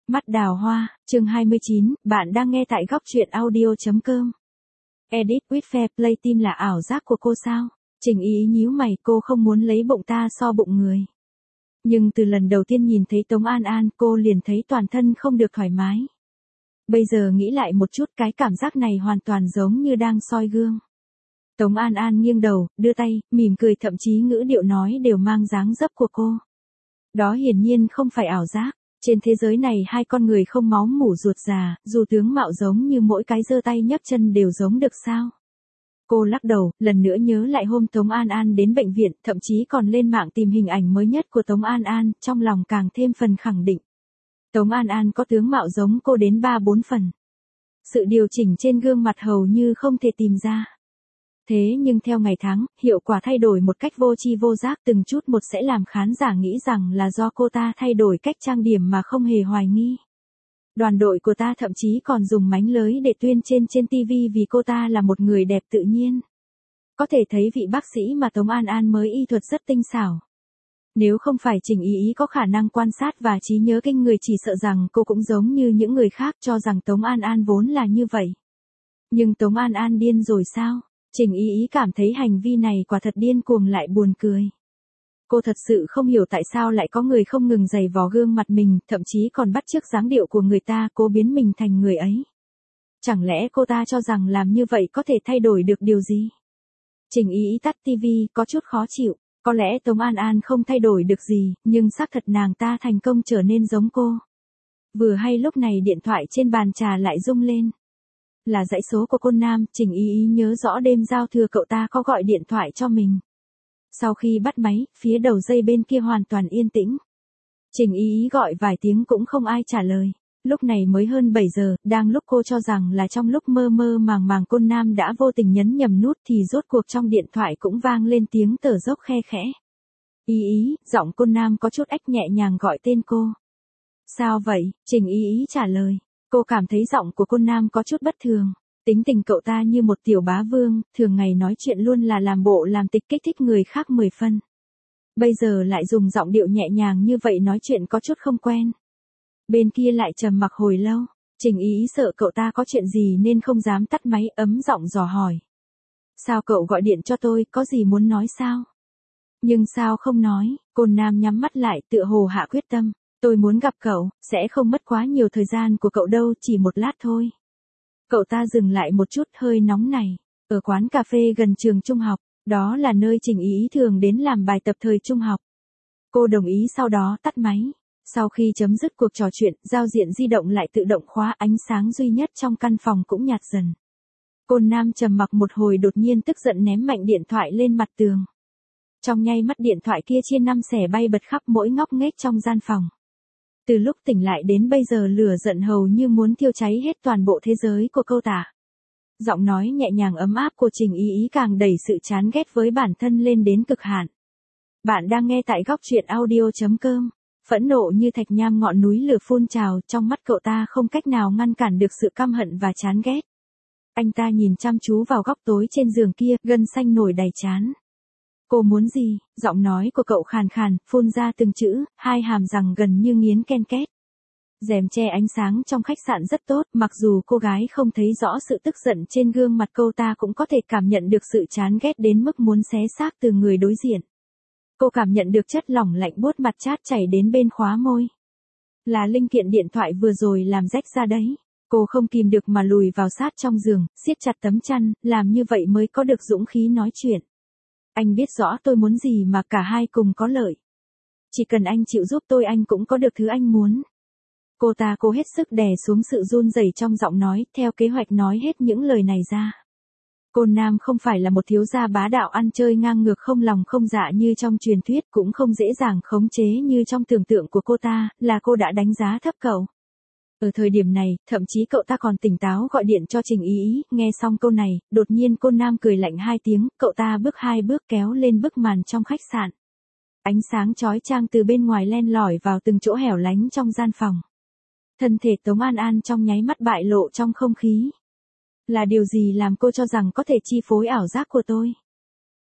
Mắt đào hoa, chương 29, bạn đang nghe tại góc truyện audio.com. Edit with Fair Play Team là ảo giác của cô sao? Trình Ý nhíu mày, cô không muốn lấy bụng ta so bụng người. Nhưng từ lần đầu tiên nhìn thấy Tống An An, cô liền thấy toàn thân không được thoải mái. Bây giờ nghĩ lại một chút, cái cảm giác này hoàn toàn giống như đang soi gương. Tống An An nghiêng đầu, đưa tay, mỉm cười, thậm chí ngữ điệu nói đều mang dáng dấp của cô. Đó hiển nhiên không phải ảo giác. Trên thế giới này hai con người không máu mủ ruột già, dù tướng mạo giống như mỗi cái giơ tay nhấc chân đều giống được sao? Cô lắc đầu, lần nữa nhớ lại hôm Tống An An đến bệnh viện, thậm chí còn lên mạng tìm hình ảnh mới nhất của Tống An An, trong lòng càng thêm phần khẳng định. Tống An An có tướng mạo giống cô đến 3-4 phần. Sự điều chỉnh trên gương mặt hầu như không thể tìm ra. Thế nhưng theo ngày tháng, hiệu quả thay đổi một cách vô tri vô giác, từng chút một sẽ làm khán giả nghĩ rằng là do cô ta thay đổi cách trang điểm mà không hề hoài nghi. Đoàn đội của ta thậm chí còn dùng mánh lới để tuyên trên TV vì cô ta là một người đẹp tự nhiên. Có thể thấy vị bác sĩ mà Tống An An mới y thuật rất tinh xảo. Nếu không phải Trình Ý có khả năng quan sát và trí nhớ kinh người, chỉ sợ rằng cô cũng giống như những người khác cho rằng Tống An An vốn là như vậy. Nhưng Tống An An điên rồi sao? Trình Ý cảm thấy hành vi này quả thật điên cuồng lại buồn cười. Cô thật sự không hiểu tại sao lại có người không ngừng giày vò gương mặt mình, thậm chí còn bắt chước dáng điệu của người ta, cố biến mình thành người ấy. Chẳng lẽ cô ta cho rằng làm như vậy có thể thay đổi được điều gì? Trình Ý tắt TV, có chút khó chịu. Có lẽ Tống An An không thay đổi được gì, nhưng xác thật nàng ta thành công trở nên giống cô. Vừa hay lúc này điện thoại trên bàn trà lại rung lên. Là dãy số của cô Nam. Trình Ý nhớ rõ đêm giao thừa cậu ta có gọi điện thoại cho mình. Sau khi bắt máy, phía đầu dây bên kia hoàn toàn yên tĩnh. Trình Ý gọi vài tiếng cũng không ai trả lời. Lúc này mới hơn 7 giờ, đang lúc cô cho rằng là trong lúc mơ mơ màng màng cô Nam đã vô tình nhấn nhầm nút thì rốt cuộc trong điện thoại cũng vang lên tiếng tờ dốc khe khẽ. Ý, giọng cô Nam có chút ách nhẹ nhàng gọi tên cô. Sao vậy? Trình Ý trả lời. Cô cảm thấy giọng của cô Nam có chút bất thường. Tính tình cậu ta như một tiểu bá vương, thường ngày nói chuyện luôn là làm bộ làm tịch kích thích người khác 10 phân. Bây giờ lại dùng giọng điệu nhẹ nhàng như vậy nói chuyện có chút không quen. Bên kia lại trầm mặc hồi lâu. Trình Ý sợ cậu ta có chuyện gì nên không dám tắt máy, ấm giọng dò hỏi. Sao cậu gọi điện cho tôi, có gì muốn nói sao? Nhưng sao không nói? Cô Nam nhắm mắt lại, tựa hồ hạ quyết tâm. Tôi muốn gặp cậu, sẽ không mất quá nhiều thời gian của cậu đâu, chỉ một lát thôi. Cậu ta dừng lại một chút, hơi nóng này. Ở quán cà phê gần trường trung học, đó là nơi Trình Ý thường đến làm bài tập thời trung học. Cô đồng ý, sau đó tắt máy. Sau khi chấm dứt cuộc trò chuyện, giao diện di động lại tự động khóa, ánh sáng duy nhất trong căn phòng cũng nhạt dần. Cô Nam trầm mặc một hồi, đột nhiên tức giận ném mạnh điện thoại lên mặt tường. Trong nháy mắt điện thoại kia chia 5 xẻ bay bật khắp mỗi ngóc ngách trong gian phòng. Từ lúc tỉnh lại đến bây giờ lửa giận hầu như muốn thiêu cháy hết toàn bộ thế giới của cô ta. Giọng nói nhẹ nhàng ấm áp của Trình Ý càng đẩy sự chán ghét với bản thân lên đến cực hạn. Bạn đang nghe tại góc truyện audio.com. Phẫn nộ như thạch nham, ngọn núi lửa phun trào, trong mắt cậu ta không cách nào ngăn cản được sự căm hận và chán ghét. Anh ta nhìn chăm chú vào góc tối trên giường kia, gân xanh nổi đầy trán. Cô muốn gì? Giọng nói của cậu khàn khàn, phun ra từng chữ, hai hàm răng gần như nghiến ken két. Rèm che ánh sáng trong khách sạn rất tốt, mặc dù cô gái không thấy rõ sự tức giận trên gương mặt cô ta cũng có thể cảm nhận được sự chán ghét đến mức muốn xé xác từ người đối diện. Cô cảm nhận được chất lỏng lạnh buốt mặt chát chảy đến bên khóa môi. Là linh kiện điện thoại vừa rồi làm rách ra đấy. Cô không kìm được mà lùi vào sát trong giường, siết chặt tấm chăn, làm như vậy mới có được dũng khí nói chuyện. Anh biết rõ tôi muốn gì mà cả hai cùng có lợi. Chỉ cần anh chịu giúp tôi, anh cũng có được thứ anh muốn. Cô ta cố hết sức đè xuống sự run rẩy trong giọng nói, theo kế hoạch nói hết những lời này ra. Cô Nam không phải là một thiếu gia bá đạo ăn chơi ngang ngược không lòng không dạ như trong truyền thuyết, cũng không dễ dàng khống chế như trong tưởng tượng của cô ta, là cô đã đánh giá thấp cậu. Ở thời điểm này, thậm chí cậu ta còn tỉnh táo gọi điện cho Trình Ý. Nghe xong câu này, đột nhiên cô Nam cười lạnh 2 tiếng, cậu ta bước 2 bước kéo lên bức màn trong khách sạn. Ánh sáng chói chang từ bên ngoài len lỏi vào từng chỗ hẻo lánh trong gian phòng. Thân thể Tống An An trong nháy mắt bại lộ trong không khí. Là điều gì làm cô cho rằng có thể chi phối ảo giác của tôi?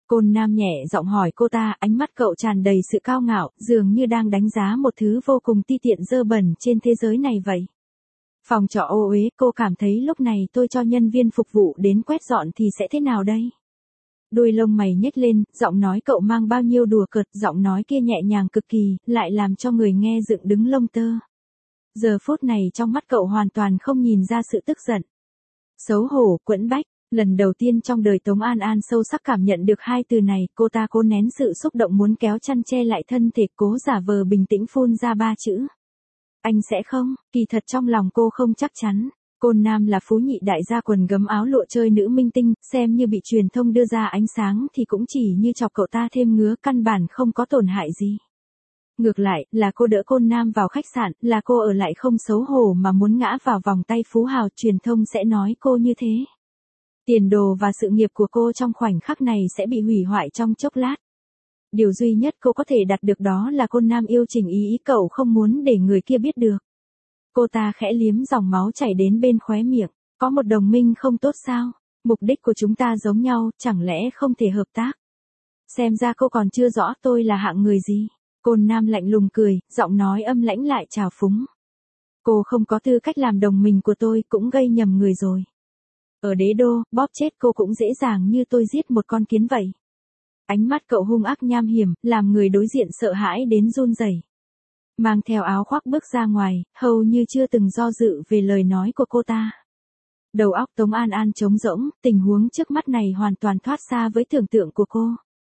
Côn Nam nhẹ giọng hỏi cô ta, ánh mắt cậu tràn đầy sự cao ngạo, dường như đang đánh giá một thứ vô cùng ti tiện dơ bẩn trên thế giới này vậy. Phòng trọ ô uế, cô cảm thấy lúc này tôi cho nhân viên phục vụ đến quét dọn thì sẽ thế nào đây? Đuôi lông mày nhếch lên, giọng nói cậu mang bao nhiêu đùa cợt, giọng nói kia nhẹ nhàng cực kỳ, lại làm cho người nghe dựng đứng lông tơ. Giờ phút này trong mắt cậu hoàn toàn không nhìn ra sự tức giận. Xấu hổ, quẫn bách. Lần đầu tiên trong đời Tống An An sâu sắc cảm nhận được hai từ này, cô ta cố nén sự xúc động muốn kéo chăn che lại thân thể, cố giả vờ bình tĩnh phun ra ba chữ. Anh sẽ không, kỳ thật trong lòng cô không chắc chắn. Côn Nam là phú nhị đại gia quần gấm áo lụa chơi nữ minh tinh, xem như bị truyền thông đưa ra ánh sáng thì cũng chỉ như chọc cậu ta thêm ngứa, căn bản không có tổn hại gì. Ngược lại, là cô đỡ Côn Nam vào khách sạn, là cô ở lại không xấu hổ mà muốn ngã vào vòng tay phú hào, truyền thông sẽ nói cô như thế. Tiền đồ và sự nghiệp của cô trong khoảnh khắc này sẽ bị hủy hoại trong chốc lát. Điều duy nhất cô có thể đạt được đó là Côn Nam yêu Trình Ý, cậu không muốn để người kia biết được. Cô ta khẽ liếm dòng máu chảy đến bên khóe miệng. Có một đồng minh không tốt sao? Mục đích của chúng ta giống nhau, chẳng lẽ không thể hợp tác? Xem ra cô còn chưa rõ tôi là hạng người gì. Côn Nam lạnh lùng cười, giọng nói âm lãnh lại trào phúng. Cô không có tư cách làm đồng minh của tôi, cũng gây nhầm người rồi. Ở đế đô, bóp chết cô cũng dễ dàng như tôi giết một con kiến vậy. Ánh mắt cậu hung ác nham hiểm, làm người đối diện sợ hãi đến run rẩy. Mang theo áo khoác bước ra ngoài, hầu như chưa từng do dự về lời nói của cô ta. Đầu óc Tống An An trống rỗng, tình huống trước mắt này hoàn toàn thoát xa với tưởng tượng của cô.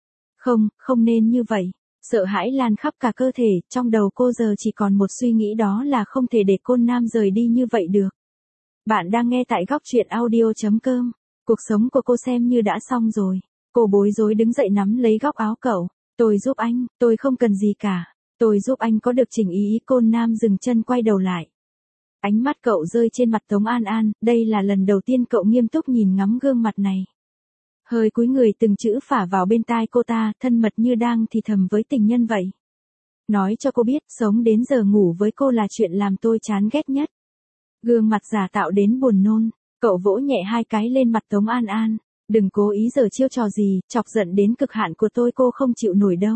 Không nên như vậy. Sợ hãi lan khắp cả cơ thể, trong đầu cô giờ chỉ còn một suy nghĩ, đó là không thể để Côn Nam rời đi như vậy được. Bạn đang nghe tại góc truyện audio.com. Cuộc sống của cô xem như đã xong rồi. Cô bối rối đứng dậy nắm lấy góc áo cậu. Tôi giúp anh, tôi không cần gì cả. Tôi giúp anh có được Trình Ý. Côn Nam dừng chân quay đầu lại. Ánh mắt cậu rơi trên mặt Tống An An, đây là lần đầu tiên cậu nghiêm túc nhìn ngắm gương mặt này. Hơi cúi người từng chữ phả vào bên tai cô ta, thân mật như đang thì thầm với tình nhân vậy. Nói cho cô biết, sống đến giờ ngủ với cô là chuyện làm tôi chán ghét nhất. Gương mặt giả tạo đến buồn nôn, cậu vỗ nhẹ hai cái lên mặt Tống An An. Đừng cố ý giở chiêu trò gì, chọc giận đến cực hạn của tôi cô không chịu nổi đâu.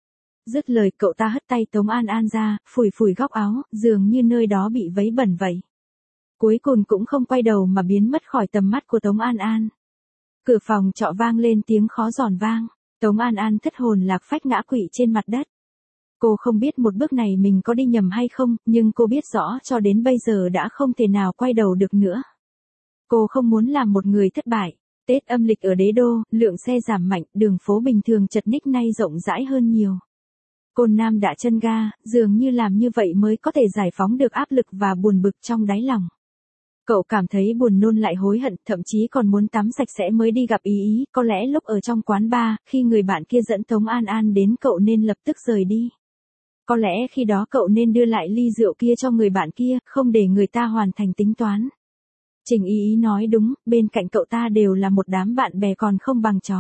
Dứt lời cậu ta hất tay Tống An An ra, phủi phủi góc áo, dường như nơi đó bị vấy bẩn vậy. Cuối cùng cũng không quay đầu mà biến mất khỏi tầm mắt của Tống An An. Cửa phòng trọ vang lên tiếng khó giòn vang. Tống An An thất hồn lạc phách ngã quỵ trên mặt đất. Cô không biết một bước này mình có đi nhầm hay không, nhưng cô biết rõ cho đến bây giờ đã không thể nào quay đầu được nữa. Cô không muốn làm một người thất bại. Tết âm lịch ở đế đô, lượng xe giảm mạnh, đường phố bình thường chật ních nay rộng rãi hơn nhiều. Côn Nam đã chân ga, dường như làm như vậy mới có thể giải phóng được áp lực và buồn bực trong đáy lòng. Cậu cảm thấy buồn nôn lại hối hận, thậm chí còn muốn tắm sạch sẽ mới đi gặp Ý. Có lẽ lúc ở trong quán bar, khi người bạn kia dẫn Tống An An đến cậu nên lập tức rời đi. Có lẽ khi đó cậu nên đưa lại ly rượu kia cho người bạn kia, không để người ta hoàn thành tính toán. Trình Ý nói đúng, bên cạnh cậu ta đều là một đám bạn bè còn không bằng chó.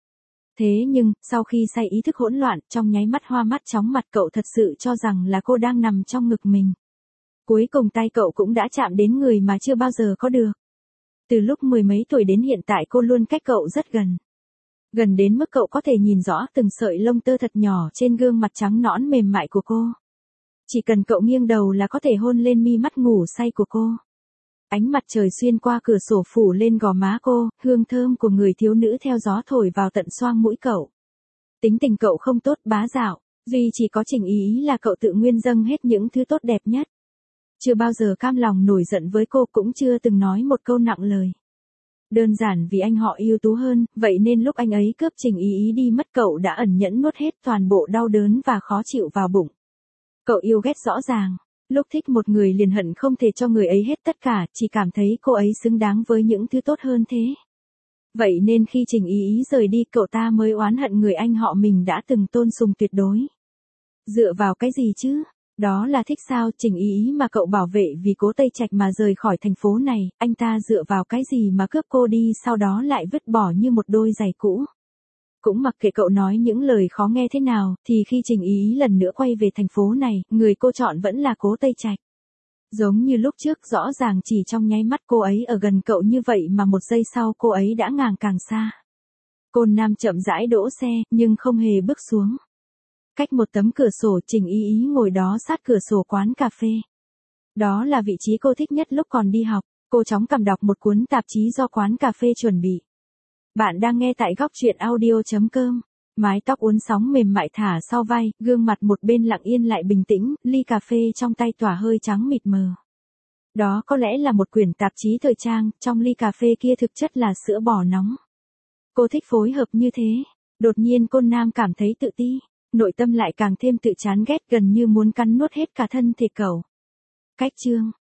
Thế nhưng, sau khi say ý thức hỗn loạn, trong nháy mắt hoa mắt chóng mặt cậu thật sự cho rằng là cô đang nằm trong ngực mình. Cuối cùng tay cậu cũng đã chạm đến người mà chưa bao giờ có được. Từ lúc mười mấy tuổi đến hiện tại cô luôn cách cậu rất gần. Gần đến mức cậu có thể nhìn rõ từng sợi lông tơ thật nhỏ trên gương mặt trắng nõn mềm mại của cô. Chỉ cần cậu nghiêng đầu là có thể hôn lên mi mắt ngủ say của cô. Ánh mặt trời xuyên qua cửa sổ phủ lên gò má cô, hương thơm của người thiếu nữ theo gió thổi vào tận xoang mũi cậu. Tính tình cậu không tốt, bá đạo, duy chỉ có Trình Ý là cậu tự nguyên dâng hết những thứ tốt đẹp nhất. Chưa bao giờ cam lòng nổi giận với cô, cũng chưa từng nói một câu nặng lời. Đơn giản vì anh họ ưu tú hơn, vậy nên lúc anh ấy cướp Trình Ý đi mất cậu đã ẩn nhẫn nuốt hết toàn bộ đau đớn và khó chịu vào bụng. Cậu yêu ghét rõ ràng. Lúc thích một người liền hận không thể cho người ấy hết tất cả, chỉ cảm thấy cô ấy xứng đáng với những thứ tốt hơn thế. Vậy nên khi Trình Ý rời đi cậu ta mới oán hận người anh họ mình đã từng tôn sùng tuyệt đối. Dựa vào cái gì chứ? Đó là thích sao? Trình Ý mà cậu bảo vệ vì Cố Tây Trạch mà rời khỏi thành phố này, anh ta dựa vào cái gì mà cướp cô đi sau đó lại vứt bỏ như một đôi giày cũ. Cũng mặc kệ cậu nói những lời khó nghe thế nào, thì khi Trình Ý lần nữa quay về thành phố này, người cô chọn vẫn là Cố Tây Trạch. Giống như lúc trước, rõ ràng chỉ trong nháy mắt cô ấy ở gần cậu như vậy mà một giây sau cô ấy đã ngàng càng xa. Côn Nam chậm rãi đỗ xe, nhưng không hề bước xuống. Cách một tấm cửa sổ, Trình Ý Ý ngồi đó sát cửa sổ quán cà phê. Đó là vị trí cô thích nhất lúc còn đi học. Cô chóng cầm đọc một cuốn tạp chí do quán cà phê chuẩn bị. Bạn đang nghe tại góc truyện audio.com. Mái tóc uốn sóng mềm mại thả sau vai, gương mặt một bên lặng yên lại bình tĩnh, ly cà phê trong tay tỏa hơi trắng mịt mờ. Đó có lẽ là một quyển tạp chí thời trang, trong ly cà phê kia thực chất là sữa bò nóng. Cô thích phối hợp như thế. Đột nhiên Côn Nam cảm thấy tự ti, nội tâm lại càng thêm tự chán ghét, gần như muốn cắn nuốt hết cả thân thể cậu. Cách chương